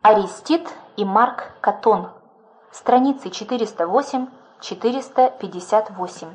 Аристид и Марк Катон. Страницы 408-458.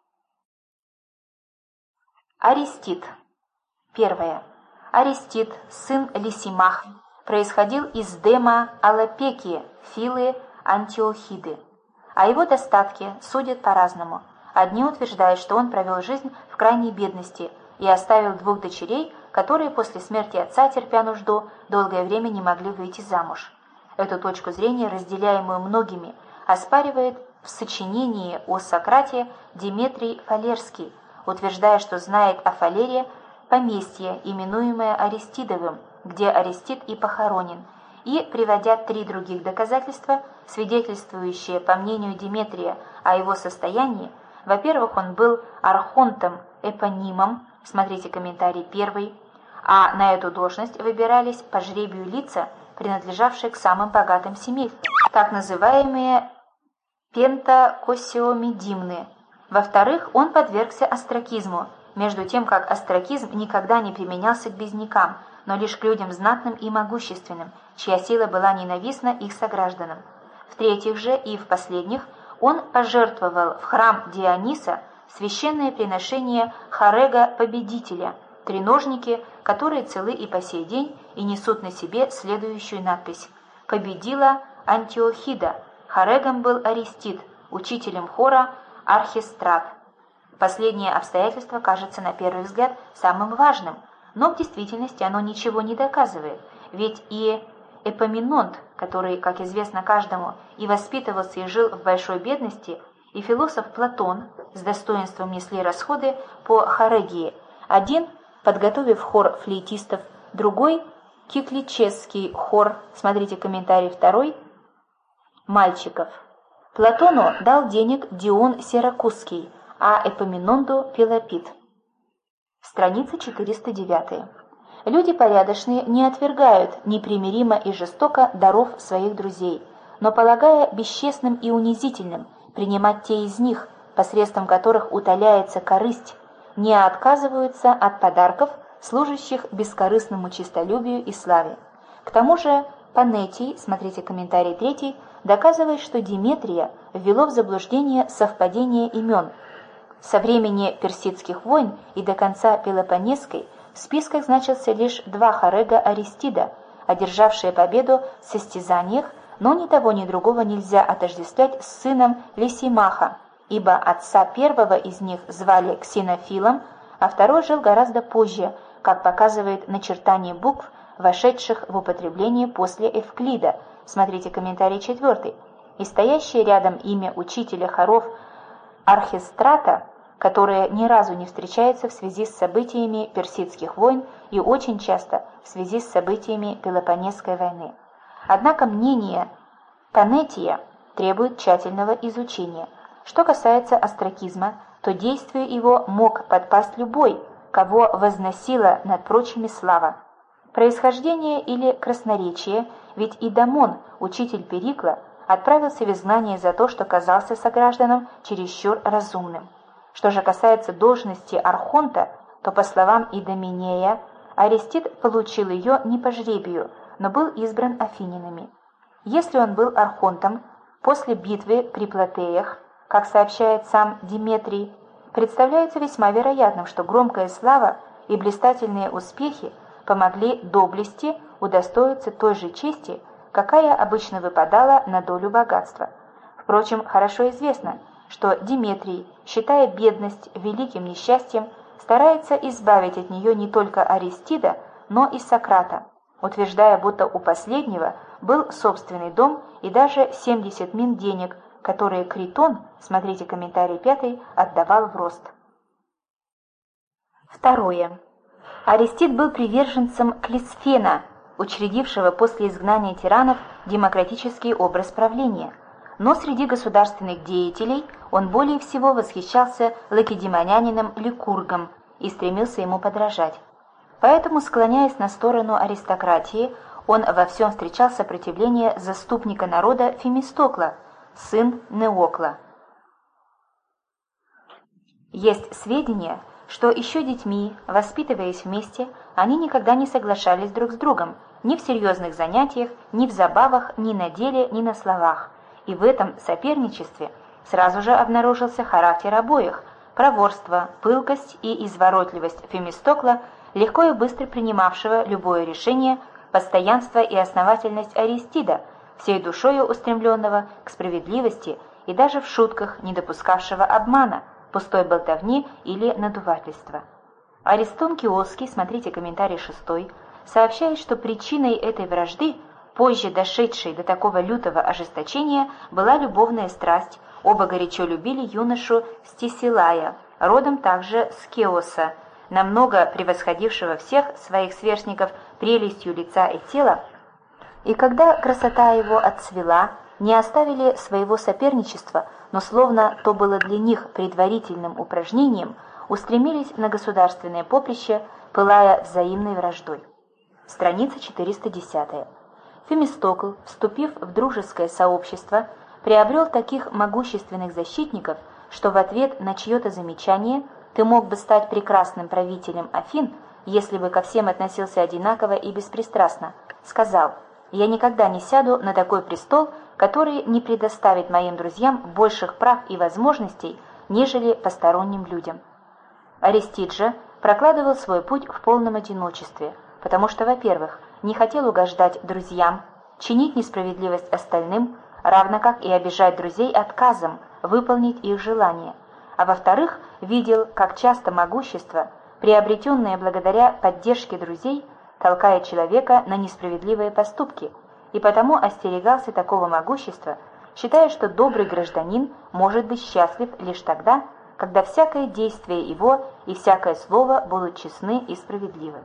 Аристид. Первое. Аристид, сын Лисимах, происходил из Дема Алапекии, Филы Антиохиды. О его достатке судят по-разному. Одни утверждают, что он провел жизнь в крайней бедности и оставил 2 дочерей, которые после смерти отца, терпя нужду, долгое время не могли выйти замуж. Эту точку зрения, разделяемую многими, оспаривает в сочинении о Сократе Диметрий Фалерский, утверждая, что знает о Фалере поместье, именуемое Аристидовым, где Аристид и похоронен, и приводя 3 других доказательства, свидетельствующие, по мнению Диметрия, о его состоянии. Во-первых, он был архонтом-эпонимом, смотрите комментарий 1, а на эту должность выбирались по жребию лица, принадлежавшие к самым богатым семействам, так называемые пентакосиомедимны. Во-вторых, он подвергся остракизму, между тем как остракизм никогда не применялся к беднякам, но лишь к людям знатным и могущественным, чья сила была ненавистна их согражданам. В-третьих же и в последних, он пожертвовал в храм Диониса священное приношение Харега-победителя, треножники, которые целы и по сей день и несут на себе следующую надпись: «Победила Антиохида, Харегом был Аристид, учителем хора Архистрат». Последнее обстоятельство кажется на первый взгляд самым важным, но в действительности оно ничего не доказывает, ведь и Эпоминонт, который, как известно каждому, и воспитывался и жил в большой бедности, и философ Платон с достоинством несли расходы по хорегии, один, подготовив хор флейтистов, другой – киклический хор, смотрите комментарий 2, мальчиков. Платону дал денег Дион Сиракузский, а Эпоминонду – Пелопит. Страница 409. Люди порядочные не отвергают непримиримо и жестоко даров своих друзей, но, полагая бесчестным и унизительным принимать те из них, посредством которых утоляется корысть, не отказываются от подарков, служащих бескорыстному честолюбию и славе. К тому же Панетий, смотрите комментарий 3, доказывает, что Диметрия ввело в заблуждение совпадение имен. Со времени персидских войн и до конца Пелопоннесской в списках значился лишь 2 Харега Аристида, одержавшие победу в состязаниях, но ни того, ни другого нельзя отождествлять с сыном Лисимаха, ибо отца первого из них звали Ксенофилом, а второй жил гораздо позже, как показывает начертание букв, вошедших в употребление после Эвклида, смотрите комментарий 4, и стоящее рядом имя учителя хоров Архистрата, которое ни разу не встречается в связи с событиями персидских войн и очень часто в связи с событиями Пелопоннесской войны. Однако мнение Панетия требует тщательного изучения. Что касается остракизма, то действию его мог подпасть любой, кого возносила над прочими слава. Происхождение или красноречие, ведь и Дамон, учитель Перикла, отправился в изгнание за то, что казался согражданам чересчур разумным. Что же касается должности архонта, то, по словам Идоменея, Аристид получил ее не по жребию, но был избран афининами. Если он был архонтом после битвы при Платеях, как сообщает сам Диметрий, представляется весьма вероятным, что громкая слава и блистательные успехи помогли доблести удостоиться той же чести, какая обычно выпадала на долю богатства. Впрочем, хорошо известно, что Диметрий, считая бедность великим несчастьем, старается избавить от нее не только Аристида, но и Сократа, утверждая, будто у последнего был собственный дом и даже 70 мин денег, которые Критон, смотрите комментарий 5, отдавал в рост. Второе. Аристид был приверженцем Клисфена, учредившего после изгнания тиранов демократический образ правления. Но среди государственных деятелей он более всего восхищался лакедемонянином Ликургом и стремился ему подражать. Поэтому, склоняясь на сторону аристократии, он во всем встречал сопротивление заступника народа Фемистокла, сын Неокла. Есть сведения, что еще детьми, воспитываясь вместе, они никогда не соглашались друг с другом, ни в серьезных занятиях, ни в забавах, ни на деле, ни на словах. И в этом соперничестве сразу же обнаружился характер обоих: проворство, пылкость и изворотливость Фемистокла, легко и быстро принимавшего любое решение, постоянство и основательность Аристида, всей душою устремленного к справедливости и даже в шутках не допускавшего обмана, пустой болтовни или надувательства. Аристон Киосский, смотрите комментарий 6, сообщает, что причиной этой вражды, позже дошедшей до такого лютого ожесточения, была любовная страсть. Оба горячо любили юношу Стесилая, родом также с Кеоса, намного превосходившего всех своих сверстников прелестью лица и тела, и когда красота его отцвела, не оставили своего соперничества, но словно то было для них предварительным упражнением, устремились на государственное поприще, пылая взаимной враждой. Страница 410. Фемистокл, вступив в дружеское сообщество, приобрел таких могущественных защитников, что в ответ на чье-то замечание «ты мог бы стать прекрасным правителем Афин, если бы ко всем относился одинаково и беспристрастно», сказал: «Я никогда не сяду на такой престол, который не предоставит моим друзьям больших прав и возможностей, нежели посторонним людям». Аристид же прокладывал свой путь в полном одиночестве, потому что, во-первых, не хотел угождать друзьям, чинить несправедливость остальным, равно как и обижать друзей отказом выполнить их желания, а во-вторых, видел, как часто могущество, приобретенное благодаря поддержке друзей, толкает человека на несправедливые поступки, и потому остерегался такого могущества, считая, что добрый гражданин может быть счастлив лишь тогда, когда всякое действие его и всякое слово будут честны и справедливы.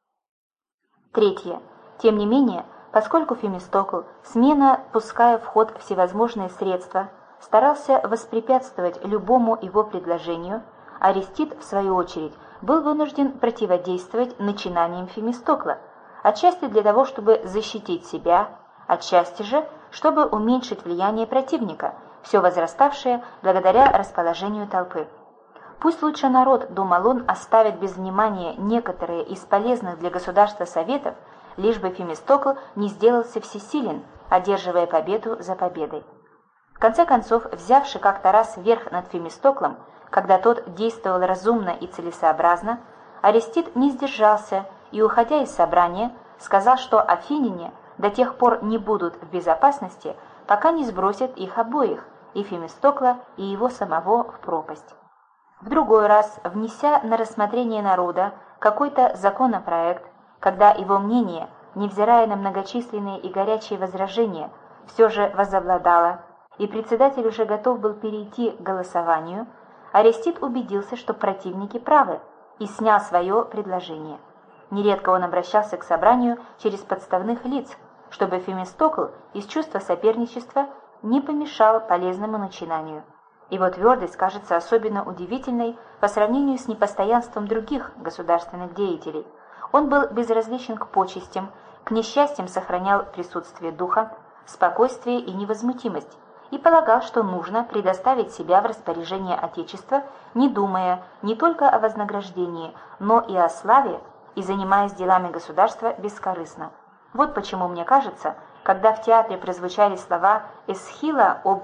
Третье. Тем не менее, поскольку Фемистокл, смело пуская в ход всевозможные средства, старался воспрепятствовать любому его предложению, Аристид, в свою очередь, был вынужден противодействовать начинаниям Фемистокла, отчасти для того, чтобы защитить себя, отчасти же, чтобы уменьшить влияние противника, все возраставшее благодаря расположению толпы. Пусть лучше народ, думал он, оставит без внимания некоторые из полезных для государства советов, лишь бы Фемистокл не сделался всесилен, одерживая победу за победой. В конце концов, взявши как-то раз верх над Фемистоклом, когда тот действовал разумно и целесообразно, Аристид не сдержался и, уходя из собрания, сказал, что афиняне до тех пор не будут в безопасности, пока не сбросят их обоих, и Фемистокла, и его самого, в пропасть. В другой раз, внеся на рассмотрение народа какой-то законопроект, когда его мнение, невзирая на многочисленные и горячие возражения, все же возобладало, и председатель уже готов был перейти к голосованию, Аристид убедился, что противники правы, и снял свое предложение. Нередко он обращался к собранию через подставных лиц, чтобы Фемистокл из чувства соперничества не помешал полезному начинанию. Его твердость кажется особенно удивительной по сравнению с непостоянством других государственных деятелей. Он был безразличен к почестям, к несчастьям сохранял присутствие духа, спокойствие и невозмутимость, и полагал, что нужно предоставить себя в распоряжение Отечества, не думая не только о вознаграждении, но и о славе, и занимаясь делами государства бескорыстно. Вот почему, мне кажется, когда в театре прозвучали слова Эсхила об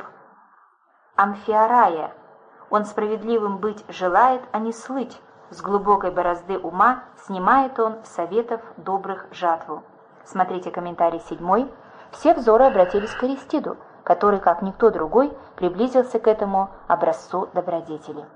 Амфиарае, он справедливым быть желает, а не слыть, с глубокой борозды ума снимает он советов добрых жатву. Смотрите комментарий 7. Все взоры обратились к Аристиду, который, как никто другой, приблизился к этому образцу добродетели.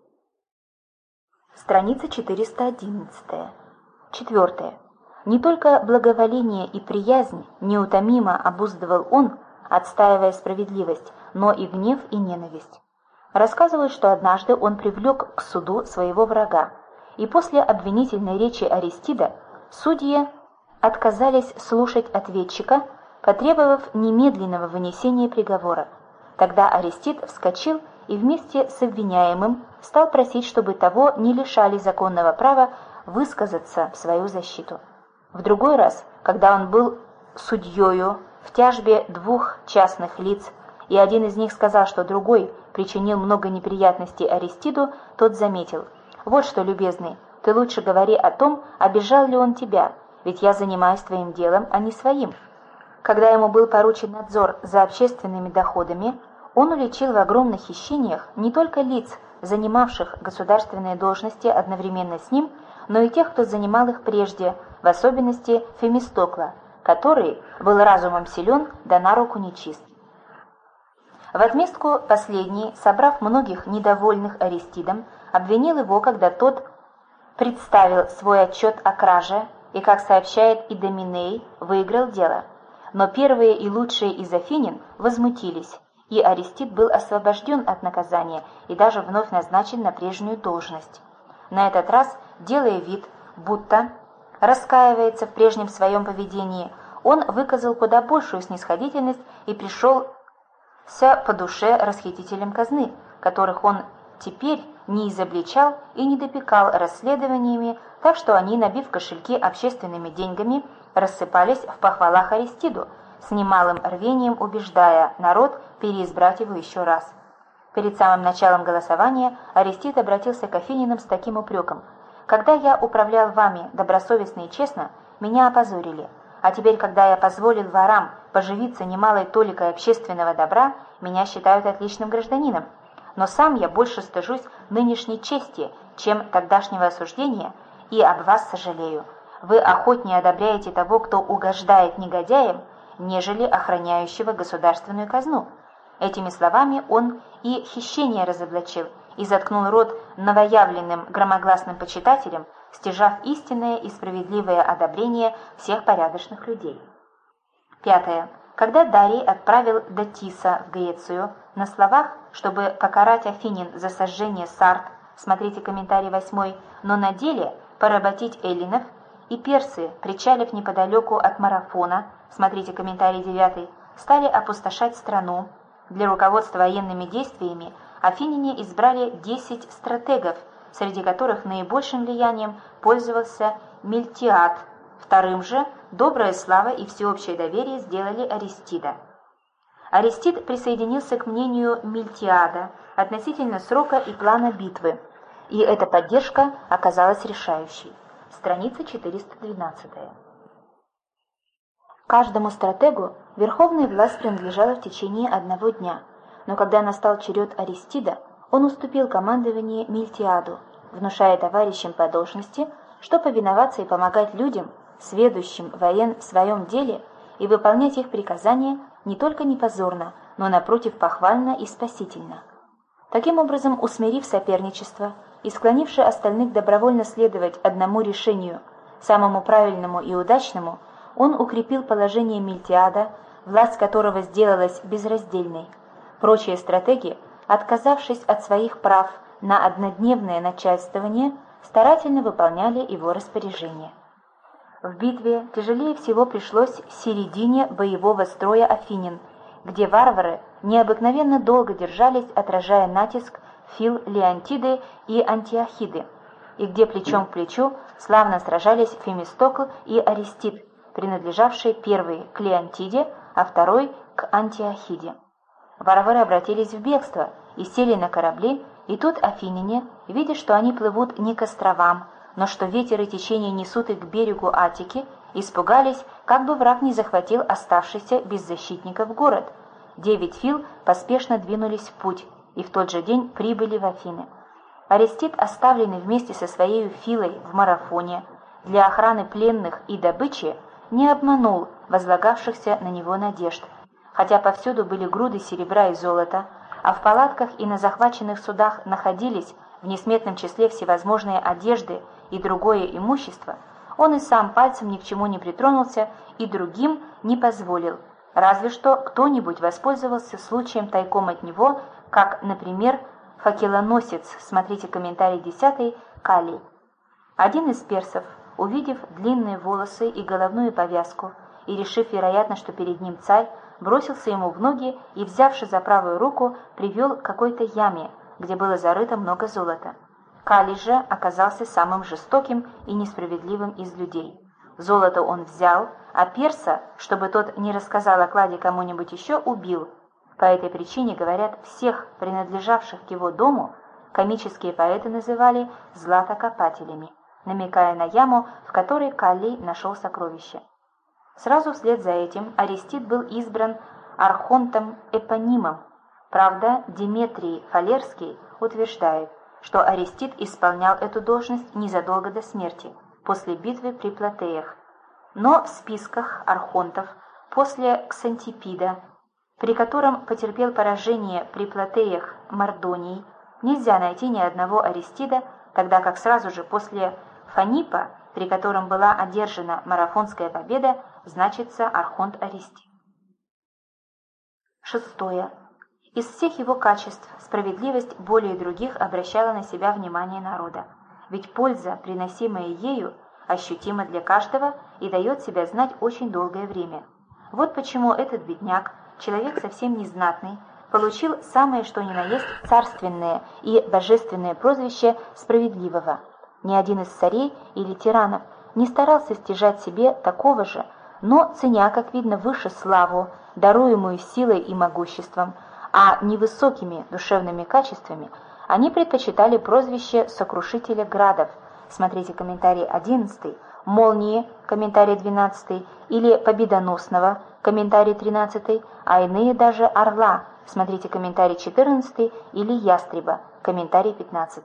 Страница 411. 4. Не только благоволение и приязнь неутомимо обуздывал он, отстаивая справедливость, но и гнев и ненависть. Рассказывают, что однажды он привлек к суду своего врага, и после обвинительной речи Аристида судьи отказались слушать ответчика, потребовав немедленного вынесения приговора. Тогда Аристид вскочил и вместе с обвиняемым стал просить, чтобы того не лишали законного права высказаться в свою защиту. В другой раз, когда он был судьею в тяжбе двух частных лиц, и один из них сказал, что другой причинил много неприятностей Аристиду, тот заметил: «Вот что, любезный, ты лучше говори о том, обижал ли он тебя, ведь я занимаюсь твоим делом, а не своим». Когда ему был поручен надзор за общественными доходами, он уличил в огромных хищениях не только лиц, занимавших государственные должности одновременно с ним, но и тех, кто занимал их прежде, в особенности Фемистокла, который был разумом силен, да на руку нечист. В отместку последний, собрав многих недовольных Аристидом, обвинил его, когда тот представил свой отчет о краже и, как сообщает Идоминей, выиграл дело. Но первые и лучшие из афинин возмутились, и Аристид был освобожден от наказания и даже вновь назначен на прежнюю должность. На этот раз, делая вид, будто раскаивается в прежнем своем поведении, он выказал куда большую снисходительность и пришелся по душе расхитителям казны, которых он теперь не изобличал и не допекал расследованиями, так что они, набив кошельки общественными деньгами, рассыпались в похвалах Аристиду, с немалым рвением убеждая народ переизбрать его еще раз. Перед самым началом голосования Аристид обратился к афининам с таким упреком: «Когда я управлял вами добросовестно и честно, меня опозорили, а теперь, когда я позволил ворам поживиться немалой толикой общественного добра, меня считают отличным гражданином. Но сам я больше стыжусь нынешней чести, чем тогдашнего осуждения, и об вас сожалею. Вы охотнее одобряете того, кто угождает негодяям, нежели охраняющего государственную казну». Этими словами он и хищение разоблачил, и заткнул рот новоявленным громогласным почитателям, стяжав истинное и справедливое одобрение всех порядочных людей. 5. Когда Дарий отправил Датиса в Грецию на словах, чтобы покарать афинин за сожжение Сард, смотрите комментарий 8, но на деле поработить эллинов, и персы, причалив неподалеку от Марафона, смотрите комментарий 9, стали опустошать страну, для руководства военными действиями афиняне избрали 10 стратегов, среди которых наибольшим влиянием пользовался Мильтиад. Вторым же добрая слава и всеобщее доверие сделали Аристида. Аристид присоединился к мнению Мильтиада относительно срока и плана битвы, и эта поддержка оказалась решающей. Страница 412. Каждому стратегу верховная власть принадлежала в течение одного дня, но когда настал черед Аристида, он уступил командование Мильтиаду, внушая товарищам по должности, что повиноваться и помогать людям, сведущим в своем деле, и выполнять их приказания не только не позорно, но, напротив, похвально и спасительно. Таким образом, усмирив соперничество и склонивши остальных добровольно следовать одному решению, самому правильному и удачному, он укрепил положение Мильтиада, власть которого сделалась безраздельной. Прочие стратеги, отказавшись от своих прав на однодневное начальствование, старательно выполняли его распоряжения. В битве тяжелее всего пришлось середине боевого строя афинин, где варвары необыкновенно долго держались, отражая натиск Фил Леонтиды и Антиохиды, и где плечом к плечу славно сражались Фемистокл и Аристид, принадлежавшие первый к Леонтиде, а второй к Антиохиде. Варвары обратились в бегство и сели на корабли, и тут афиняне, видя, что они плывут не к островам, но что ветер и течение несут их к берегу Аттики, испугались, как бы враг не захватил оставшийся без защитников город. 9 фил поспешно двинулись в путь, и в тот же день прибыли в Афины. Аристид, оставленный вместе со своей филой в Марафоне для охраны пленных и добычи, не обманул возлагавшихся на него надежд. Хотя повсюду были груды серебра и золота, а в палатках и на захваченных судах находились в несметном числе всевозможные одежды и другое имущество, он и сам пальцем ни к чему не притронулся и другим не позволил, разве что кто-нибудь воспользовался случаем тайком от него, как, например, факелоносец, смотрите комментарий 10, Калий. Один из персов, увидев длинные волосы и головную повязку, и решив, вероятно, что перед ним царь, бросился ему в ноги и, взявши за правую руку, привел к какой-то яме, где было зарыто много золота. Калий же оказался самым жестоким и несправедливым из людей. Золото он взял, а перса, чтобы тот не рассказал о кладе кому-нибудь еще, убил. По этой причине, говорят, всех принадлежавших к его дому комические поэты называли златокопателями. намекая на яму, в которой Каллий нашел сокровище. Сразу вслед за этим Аристид был избран архонтом Эпонимом. Правда, Деметрий Фалерский утверждает, что Аристид исполнял эту должность незадолго до смерти, после битвы при Платеях. Но в списках архонтов после Ксантипида, при котором потерпел поражение при Платеях Мардоний, нельзя найти ни одного Аристида, тогда как сразу же после Фанипа, при котором была одержана марафонская победа, значится архонт Аристид. 6. Из всех его качеств справедливость более других обращала на себя внимание народа, ведь польза, приносимая ею, ощутима для каждого и дает себя знать очень долгое время. Вот почему этот бедняк, человек совсем незнатный, получил самое что ни на есть царственное и божественное прозвище справедливого. Ни один из царей или тиранов не старался стяжать себе такого же, но, ценя, как видно, выше славу, даруемую силой и могуществом, а не высокими душевными качествами, они предпочитали прозвище сокрушителя градов, смотрите комментарий 11, молнии, комментарий 12, или победоносного, комментарий 13, а иные даже орла, смотрите комментарий 14, или ястреба, комментарий 15.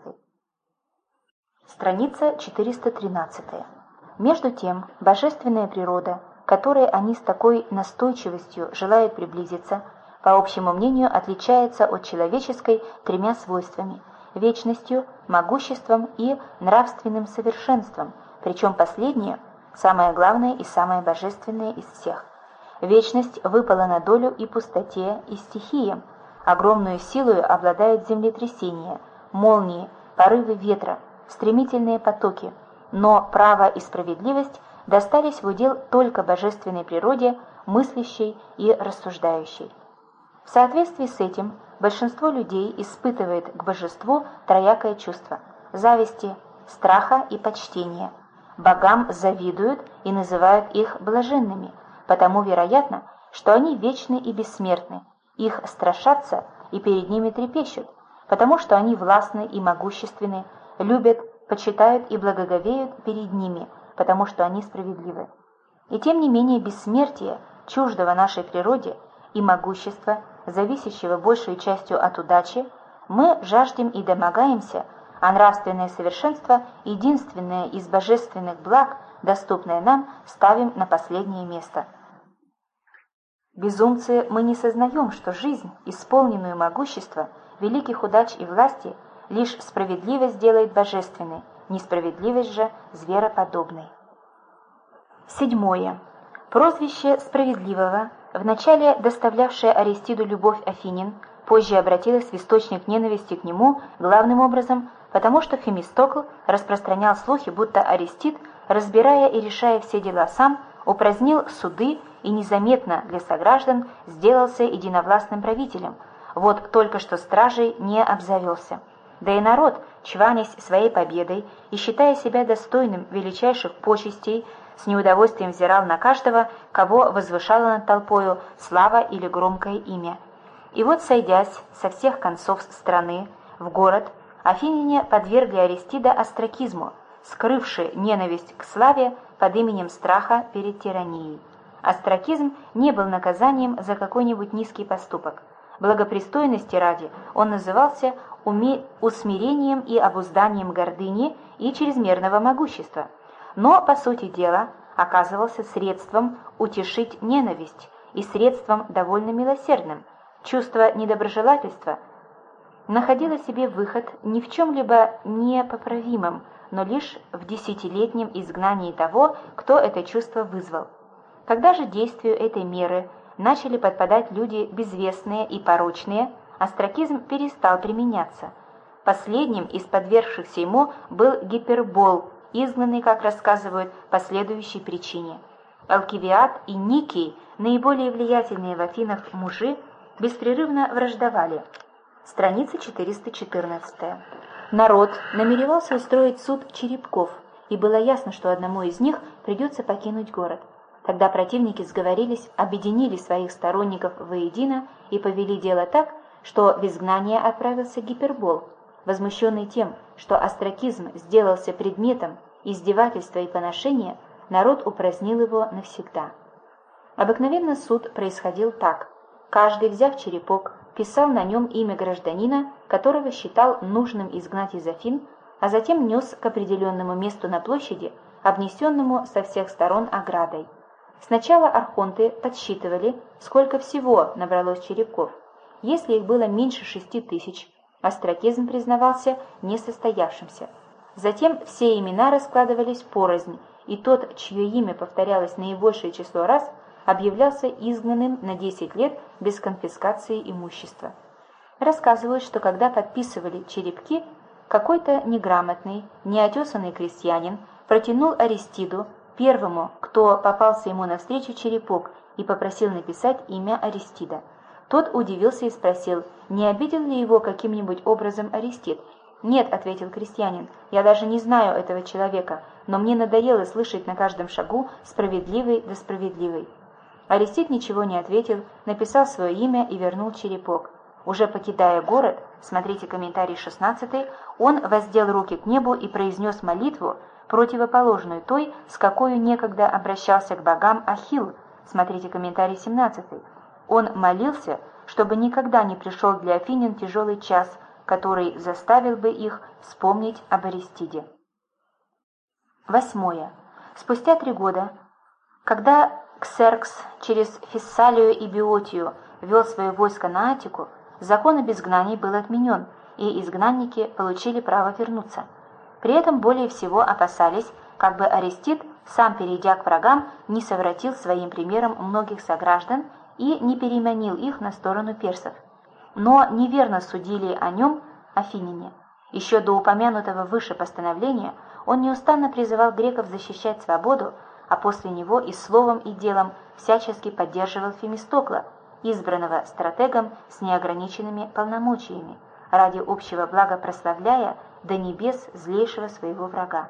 Страница 413. Между тем, божественная природа, к которой они с такой настойчивостью желают приблизиться, по общему мнению, отличается от человеческой тремя свойствами – вечностью, могуществом и нравственным совершенством, причем последнее – самое главное и самое божественное из всех. Вечность выпала на долю и пустоте, и стихиям, огромную силою обладает землетрясение, молнии, порывы ветра, стремительные потоки, но право и справедливость достались в удел только божественной природе, мыслящей и рассуждающей. В соответствии с этим большинство людей испытывает к божеству троякое чувство – зависти, страха и почтения. Богам завидуют и называют их блаженными, потому вероятно, что они вечны и бессмертны, их страшатся и перед ними трепещут, потому что они властны и могущественны, любят, почитают и благоговеют перед ними, потому что они справедливы. И тем не менее бессмертие, чуждого нашей природе, и могущества, зависящего большей частью от удачи, мы жаждем и домогаемся, а нравственное совершенство, единственное из божественных благ, доступное нам, ставим на последнее место. Безумцы, мы не сознаем, что жизнь, исполненную могущества, великих удач и власти, лишь справедливость делает божественной, несправедливость же звероподобной. 7. Прозвище справедливого, вначале доставлявшее Аристиду любовь афинин, позже обратилось в источник ненависти к нему главным образом, потому что Фемистокл распространял слухи, будто Аристид, разбирая и решая все дела сам, упразднил суды и незаметно для сограждан сделался единовластным правителем, вот только что стражей не обзавелся. Да и народ, чванясь своей победой и считая себя достойным величайших почестей, с неудовольствием взирал на каждого, кого возвышала над толпою слава или громкое имя. И вот, сойдясь со всех концов страны в город, афиняне подвергли Аристида остракизму, скрывши ненависть к славе под именем страха перед тиранией. Остракизм не был наказанием за какой-нибудь низкий поступок. Благопристойности ради он назывался усмирением и обузданием гордыни и чрезмерного могущества, но, по сути дела, оказывался средством утешить ненависть и средством довольно милосердным. Чувство недоброжелательства находило себе выход не в чем-либо непоправимом, но лишь в десятилетнем изгнании того, кто это чувство вызвал. Когда же действию этой меры начали подпадать люди безвестные и порочные, остракизм перестал применяться. Последним из подвергшихся ему был Гипербол, изгнанный, как рассказывают, по следующей причине. Алкивиад и Никий, наиболее влиятельные в Афинах мужи, беспрерывно враждовали. Страница 414. Народ намеревался устроить суд черепков, и было ясно, что одному из них придется покинуть город. Тогда противники сговорились, объединили своих сторонников воедино и повели дело так, что в изгнание отправился Гипербол, возмущенный тем, что остракизм сделался предметом издевательства и поношения, народ упразднил его навсегда. Обыкновенно суд происходил так. Каждый, взяв черепок, писал на нем имя гражданина, которого считал нужным изгнать из Афин, а затем нес к определенному месту на площади, обнесенному со всех сторон оградой. Сначала архонты подсчитывали, сколько всего набралось черепков. Если их было меньше 6000, остракизм признавался несостоявшимся. Затем все имена раскладывались порознь, и тот, чье имя повторялось наибольшее число раз, объявлялся изгнанным на 10 лет без конфискации имущества. Рассказывают, что когда подписывали черепки, какой-то неграмотный, неотесанный крестьянин протянул Аристиду, первому, кто попался ему навстречу, черепок и попросил написать имя Аристида. Тот удивился и спросил, не обидел ли его каким-нибудь образом Аристид. «Нет», — ответил крестьянин, — «я даже не знаю этого человека, но мне надоело слышать на каждом шагу «справедливый да справедливый». Аристид ничего не ответил, написал свое имя и вернул черепок. Уже покидая город, смотрите комментарий 16, он воздел руки к небу и произнес молитву, противоположную той, с какой некогда обращался к богам Ахилл, смотрите комментарий 17. Он молился, чтобы никогда не пришел для афинян тяжелый час, который заставил бы их вспомнить об Аристиде. 8. Спустя 3 года, когда Ксеркс через Фессалию и Биотию вел свое войско на Аттику, закон об изгнании был отменен, и изгнанники получили право вернуться. При этом более всего опасались, как бы Аристид, сам перейдя к врагам, не совратил своим примером многих сограждан и не переманил их на сторону персов. Но неверно судили о нем афиняне. Еще до упомянутого выше постановления он неустанно призывал греков защищать свободу, а после него и словом, и делом всячески поддерживал Фемистокла, избранного стратегом с неограниченными полномочиями, ради общего блага прославляя до небес злейшего своего врага.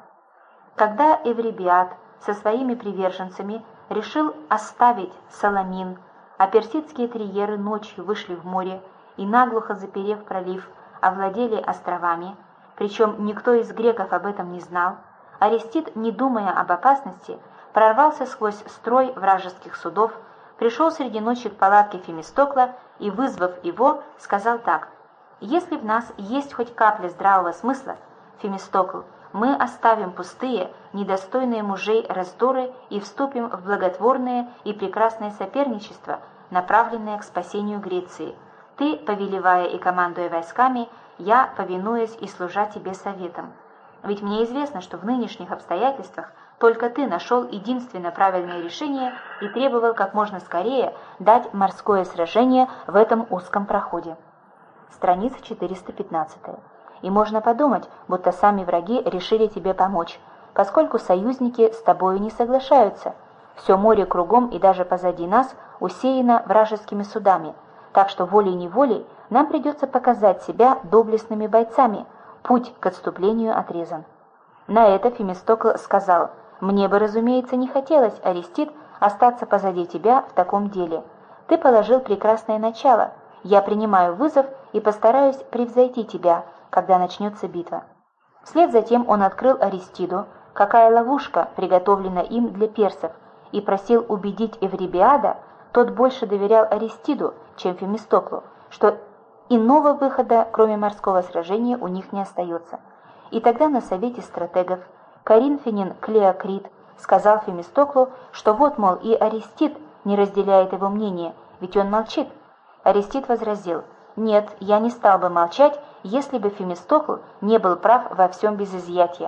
Когда Эврибиад со своими приверженцами решил оставить Саламин, а персидские триеры ночью вышли в море и, наглухо заперев пролив, овладели островами, причем никто из греков об этом не знал, Аристид, не думая об опасности, прорвался сквозь строй вражеских судов, пришел среди ночи к палатке Фемистокла и, вызвав его, сказал так: «Если в нас есть хоть капля здравого смысла, Фемистокл, мы оставим пустые, недостойные мужей раздоры и вступим в благотворное и прекрасное соперничество, направленное к спасению Греции. Ты, повелевая и командуя войсками, я, повинуясь и служа тебе советом. Ведь мне известно, что в нынешних обстоятельствах только ты нашел единственно правильное решение и требовал как можно скорее дать морское сражение в этом узком проходе». Страница 415. И можно подумать, будто сами враги решили тебе помочь, поскольку союзники с тобою не соглашаются. Все море кругом и даже позади нас усеяно вражескими судами, так что волей-неволей нам придется показать себя доблестными бойцами, путь к отступлению отрезан. На это Фемистокл сказал: «Мне бы, разумеется, не хотелось, Аристид, остаться позади тебя в таком деле. Ты положил прекрасное начало, я принимаю вызов и постараюсь превзойти тебя, когда начнется битва». Вслед за тем он открыл Аристиду, какая ловушка приготовлена им для персов, и просил убедить Эврибиада, тот больше доверял Аристиду, чем Фемистоклу, что иного выхода, кроме морского сражения, у них не остается. И тогда на совете стратегов коринфянин Клеокрит сказал Фемистоклу, что вот, мол, и Аристид не разделяет его мнение, ведь он молчит. Аристид возразил: «Нет, я не стал бы молчать, если бы Фемистокл не был прав во всем без изъятия.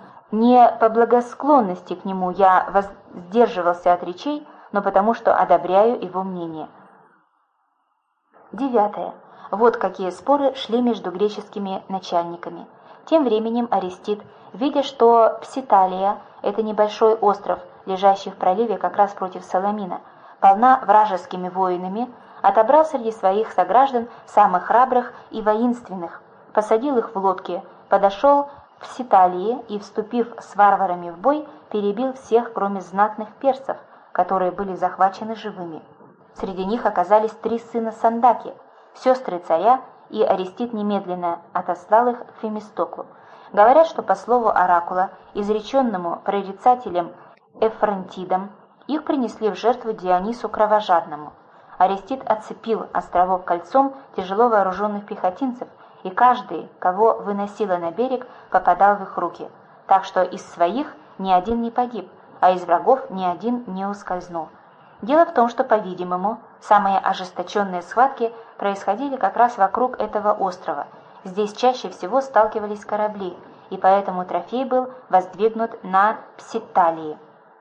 Не по благосклонности к нему я воздерживался от речей, но потому что одобряю его мнение». 9. Вот какие споры шли между греческими начальниками. Тем временем Аристид, видя, что Пситалия, это небольшой остров, лежащий в проливе как раз против Саламина, полна вражескими воинами, отобрал среди своих сограждан самых храбрых и воинственных, посадил их в лодки, подошел к Пситалии и, вступив с варварами в бой, перебил всех, кроме знатных персов, которые были захвачены живыми. Среди них оказались 3 сына Сандаки, сестры царя, и Аристид немедленно отослал их к Фемистоклу. Говорят, что по слову оракула, изреченному прорицателем Эфронтидом, их принесли в жертву Дионису Кровожадному. Арестит оцепил островок кольцом тяжело вооруженных пехотинцев, и каждый, кого выносило на берег, попадал в их руки, так что из своих ни один не погиб, а из врагов ни один не ускользнул. Дело в том, что, по-видимому, самые ожесточенные схватки происходили как раз вокруг этого острова. Здесь чаще всего сталкивались корабли, и поэтому трофей был воздвигнут на Пситалии.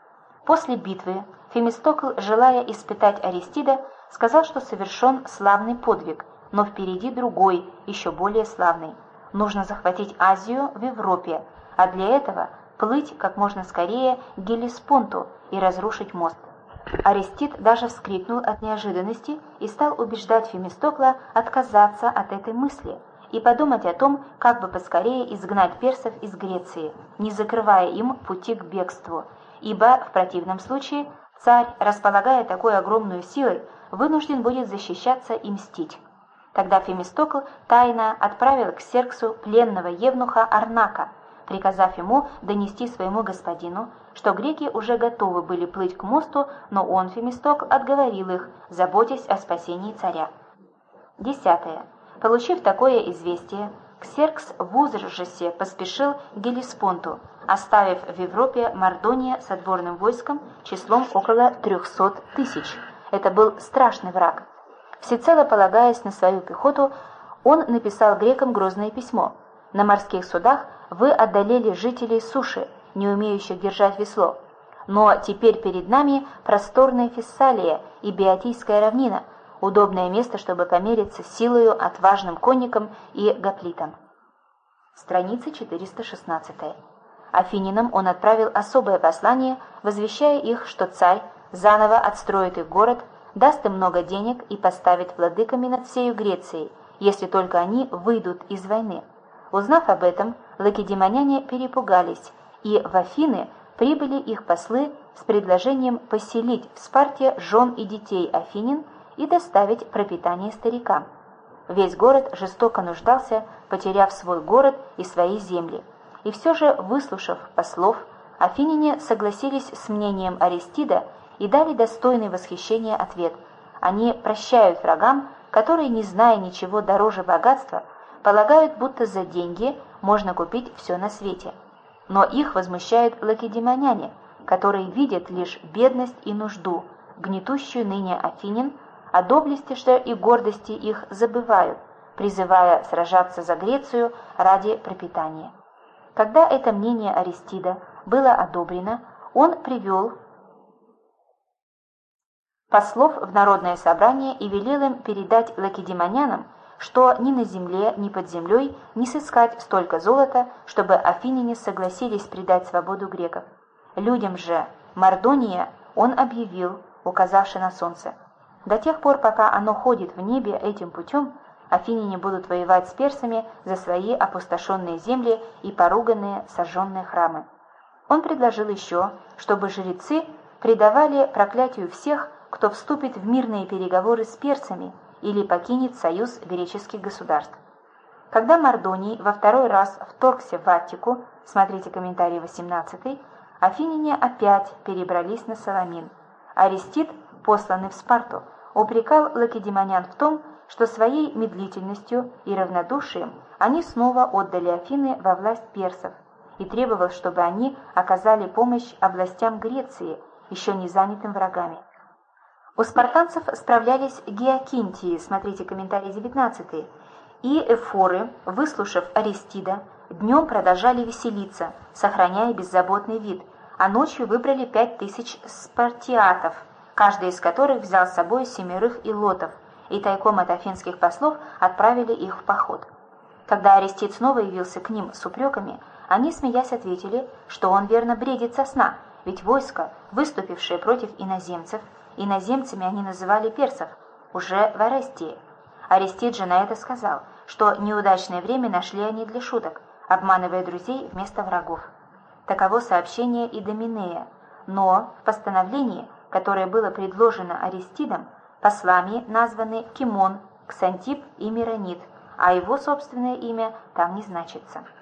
После битвы Фемистокл, желая испытать Аристида, сказал, что совершен славный подвиг, но впереди другой, еще более славный. Нужно захватить Азию в Европе, а для этого плыть как можно скорее к Геллеспонту и разрушить мост. Арестит даже вскрикнул от неожиданности и стал убеждать Фемистокла отказаться от этой мысли и подумать о том, как бы поскорее изгнать персов из Греции, не закрывая им пути к бегству, ибо в противном случае царь, располагая такой огромной силой, вынужден будет защищаться и мстить. Тогда Фемистокл тайно отправил к Ксерксу пленного евнуха Арнака, приказав ему донести своему господину, что греки уже готовы были плыть к мосту, но он, Фемистокл, отговорил их, заботясь о спасении царя. 10. Получив такое известие, Ксеркс в ужасе поспешил к Геллеспонту, оставив в Европе Мардония с отборным войском числом около 300 тысяч. Это был страшный враг. Всецело полагаясь на свою пехоту, он написал грекам грозное письмо. «На морских судах вы одолели жителей суши, не умеющих держать весло. Но теперь перед нами просторная Фессалия и Биотийская равнина, удобное место, чтобы помериться силою отважным конникам и гоплитам». Страница 416. Афининам он отправил особое послание, возвещая их, что царь заново отстроит их город, даст им много денег и поставит владыками над всею Грецией, если только они выйдут из войны. Узнав об этом, лакедемоняне перепугались, и в Афины прибыли их послы с предложением поселить в Спарте жен и детей афинин и доставить пропитание старикам. Весь город жестоко нуждался, потеряв свой город и свои земли. И все же, выслушав послов, афиняне согласились с мнением Аристида и дали достойный восхищения ответ. Они прощают врагам, которые, не зная ничего дороже богатства, полагают, будто за деньги можно купить все на свете. Но их возмущают лакедемоняне, которые видят лишь бедность и нужду, гнетущую ныне афинин, а доблести что и гордости их забывают, призывая сражаться за Грецию ради пропитания. Когда это мнение Аристида было одобрено, он привел послов в народное собрание и велел им передать лакедемонянам, что ни на земле, ни под землей не сыскать столько золота, чтобы афиняне согласились предать свободу греков. Людям же Мардония он объявил, указавши на солнце: до тех пор, пока оно ходит в небе этим путем, афиняне будут воевать с персами за свои опустошенные земли и поруганные сожженные храмы. Он предложил еще, чтобы жрецы предавали проклятию всех, кто вступит в мирные переговоры с персами или покинет союз греческих государств. Когда Мардоний во второй раз вторгся в Аттику, смотрите комментарий 18, афиняне опять перебрались на Саламин. Арестит, посланный в Спарту, упрекал лакедемонян в том, что своей медлительностью и равнодушием они снова отдали Афины во власть персов, и требовал, чтобы они оказали помощь областям Греции, еще не занятым врагами. У спартанцев справлялись геокинтии, смотрите комментарий 19, и эфоры, выслушав Аристида, днем продолжали веселиться, сохраняя беззаботный вид, а ночью выбрали 5000 спартиатов, каждый из которых взял с собой 7 илотов, и тайком от афинских послов отправили их в поход. Когда Арестит снова явился к ним с упреками, они, смеясь, ответили, что он верно бредит со сна, ведь войско, выступившее против иноземцев, иноземцами они называли персов, уже в Орестии. Арестит же на это сказал, что неудачное время нашли они для шуток, обманывая друзей вместо врагов. Таково сообщение и Доминея, но в постановлении, которое было предложено Аристидом, послами названы Кимон, Ксантип и Миронид, а его собственное имя там не значится.